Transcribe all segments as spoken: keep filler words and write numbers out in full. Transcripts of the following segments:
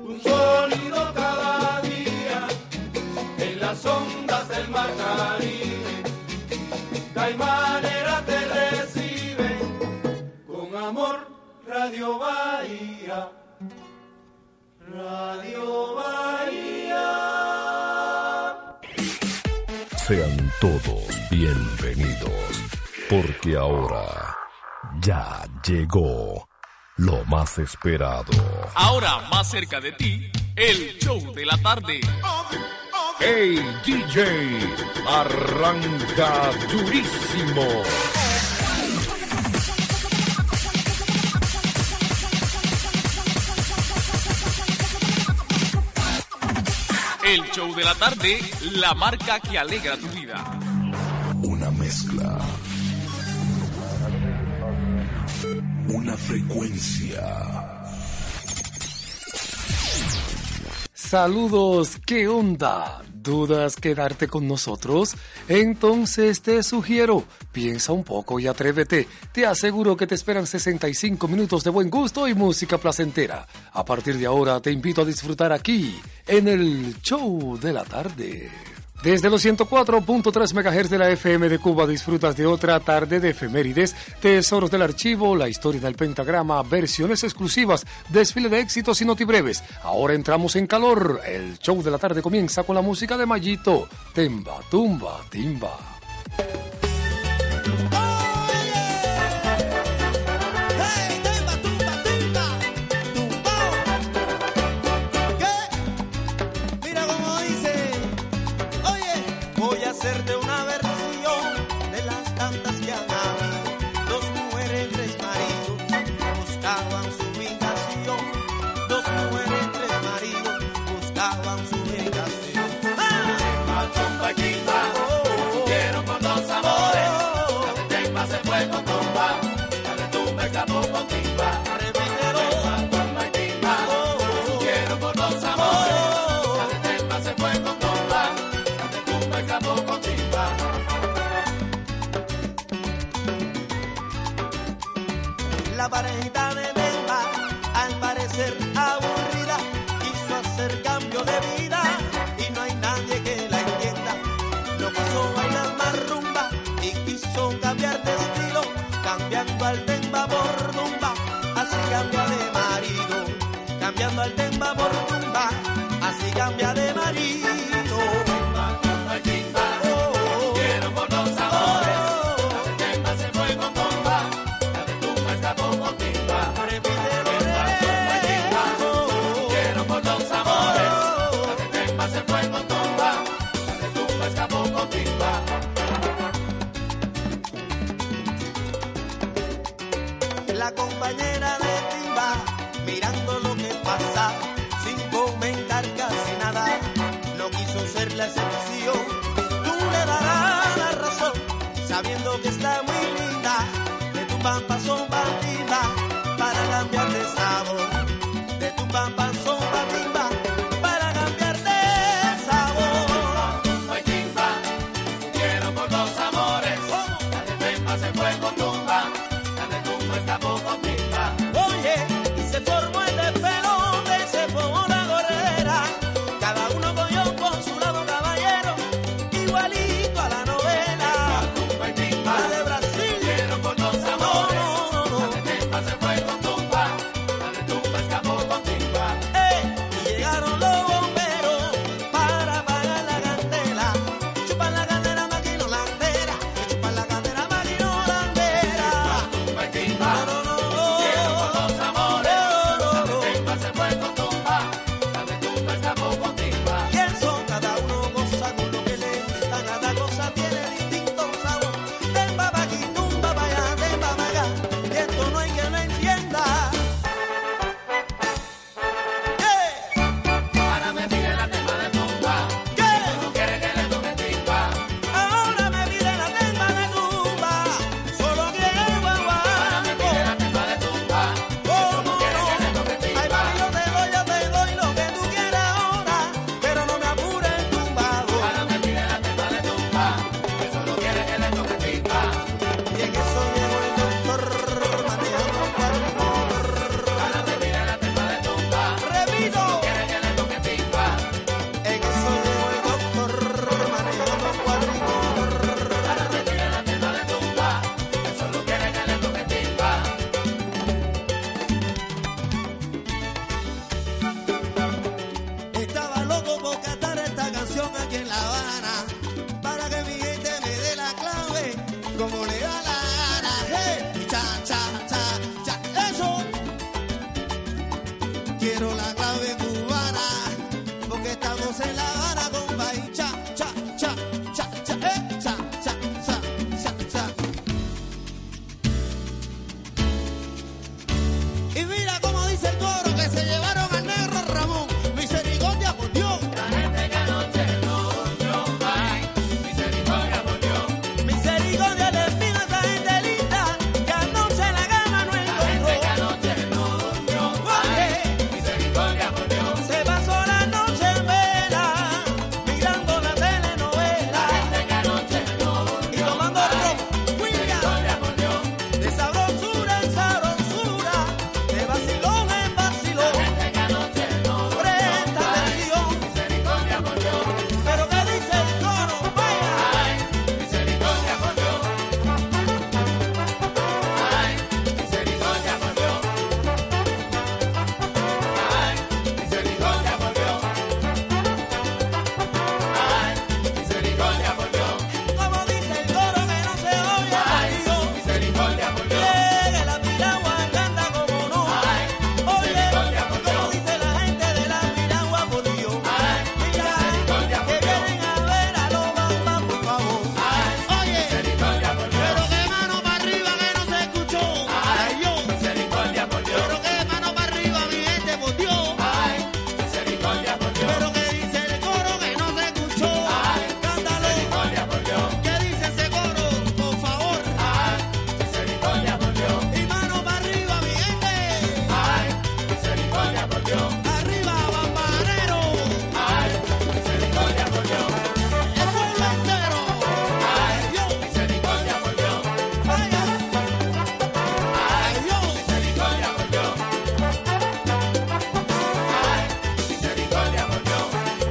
un sonido cada día en las ondas del mar Caribe. Caimanera te recibe con amor, Radio Bahía, Radio Bahía. Sean todos bienvenidos, porque ahora ya llegó lo más esperado. Ahora más cerca de ti, el show de la tarde. ¡Hey, D J! ¡Arranca durísimo! El show de la tarde, la marca que alegra tu vida. Una mezcla. Una frecuencia. Saludos, ¿qué onda? ¿Dudas quedarte con nosotros? Entonces te sugiero, piensa un poco y atrévete. Te aseguro que te esperan sesenta y cinco minutos de buen gusto y música placentera. A partir de ahora te invito a disfrutar aquí, en el show de la tarde. Desde los ciento cuatro punto tres megahertz de la F M de Cuba disfrutas de otra tarde de efemérides, tesoros del archivo, la historia del pentagrama, versiones exclusivas, desfile de éxitos y notibreves. Ahora entramos en calor. El show de la tarde comienza con la música de Mayito. Temba, tumba, timba. Hacerte una versión de las tantas que han habido. Dos mujeres, tres maridos, buscaban su ubicación. Dos mujeres, tres maridos, buscaban su ubicación. ¡Ah! Tumba y timba, estuvieron con dos amores. La de Temba se fue con tumba, la de tumba escapó con timba. Tumba y timba, estuvieron con dos amores. La de Temba se fue con tumba, la de tumba escapó con timba. La parejita de Temba, al parecer aburrida, quiso hacer cambio de vida y no hay nadie que la entienda. No quiso bailar más rumba y quiso cambiar de estilo, cambiando al Temba por tumba, así cambia de marido. Cambiando al Temba por tumba, así cambia de marido. Tumba y timba, estuvieron con dos amores. La de Temba se fue con tumba, la de tumba escapó con timba. Repítelo, Tumba y timba, estuvieron con dos amores. La de Temba se fue con tumba, la de tumba escapó con timba. la compañera de timba, mirando lo que pasa, sin comentar casi nada, no quiso ser la excepción. Tú le darás la razón, sabiendo que está muy linda, de tu pampa son timba, para cambiar de sabor, de tu pampa son timba, para cambiar de sabor. Tumba y timba, discutieron por dos amores, la de Temba se fue con tumba, la de tumba escapó con timba. Oye, y se formó el despelote, se formó la gorrera, cada uno cogió con su lado caballero, igualito a la novela. Tumba y timba, La de Brasil quiero la clave cubana, porque estamos en La Habana, compa, y cha, cha, cha, cha, cha, eh, cha, cha, cha, cha, cha. Y mira cómo dice el coro que se llevaron al negro Ramón. Misericordia por Dios. La gente que anoche no durmió, ay, misericordia por Dios. Misericordia le pido a esa gente linda que anoche la gama no La gente que encontró. anoche no durmió, ay, misericordia por Dios. Se pasó la noche en vela, mirando la telenovela La gente que anoche no y durmió, tomando ay, ron, William, misericordia por Dios. de sabrosura en sabrosura, de vacilón en vacilón. La gente que anoche no durmió, Presta ay, atención, misericordia por Dios. pero ¿qué dice el coro? Vaya. Ay, misericordia por Dios. Ay, misericordia por Dios. Ay, misericordia por Dios. Ay, misericordia por Dios. Como dice el coro que no se oye, Ay, Dios. misericordia por Dios. Llegue la piragua, canta como no. Ay, Oye, misericordia por como Dios. dice la gente de la piragua, por Dios. Ay, Mira, misericordia por que Dios. vienen a ver a los bambas, por favor. Ay, Oye, misericordia por Dios. pero que mano para arriba que no se escuchó. Ay, yo. Misericordia por Dios. Pero que mano para arriba, mi gente, por Dios. Ay, misericordia por Dios. Pero que dice el coro que no se escuchó. Ay, Cántalo. misericordia por Dios. ¿Qué dice ese coro? Por favor. Ay, misericordia por Dios. Y mano para arriba, mi gente. Ay, misericordia por Dios. Arriba, bambanero. Ay, misericordia por Dios. El pueblo entero. Ay, Yo. misericordia por Dios. Vaya. Ay, Yo. misericordia por Dios. Ay, misericordia por Dios.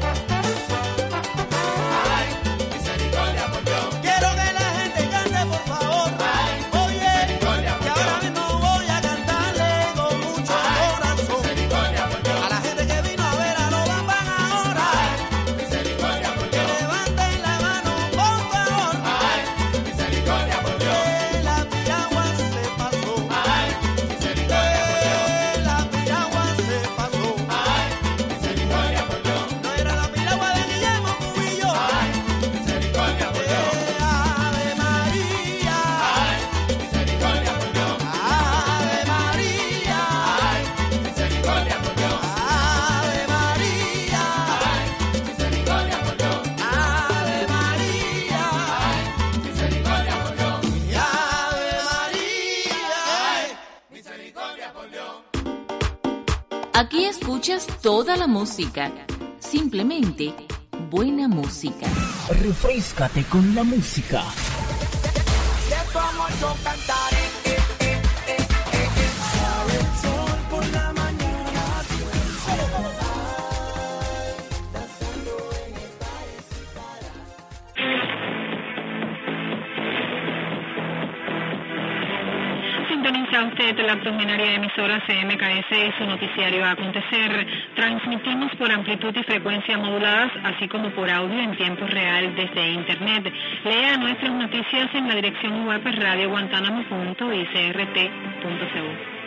Ay, misericordia por Dios. Quiero que la gente cante, por favor. Ay, Oye, misericordia por que ahora Dios. mismo voy a cantarle con mucho Ay, corazón. misericordia por Dios. A la gente que vino a ver a los bambán ahora. Misericordia por Que Dios. levanten la mano, por favor. Ay, misericordia por Dios. Que la piragua se pasó. Ay, misericordia por Dios. Que la piragua se pasó. Ay, misericordia por Dios. No era la piragua de Guillermo Cubillo. Ay, misericordia por Dios. Eh, Ave María. Ay, misericordia por Dios. Ave María. Ay, misericordia por Dios. Ave María. Ay, misericordia por Dios. Ave María. Ay, misericordia por Dios. Y Ave María. Misericordia por Dios. Aquí escuchas toda la música, simplemente buena música. Refréscate con la música. De tu amor yo cantaré. Sabe el sol por la mañana. Sintoniza usted la octogenaria emisora C M K S y su noticiario Acontecer. Transmitimos por amplitud y frecuencia moduladas, así como por audio en tiempo real desde Internet. Lea nuestras noticias en la dirección web radio guantánamo punto i c r t punto c u.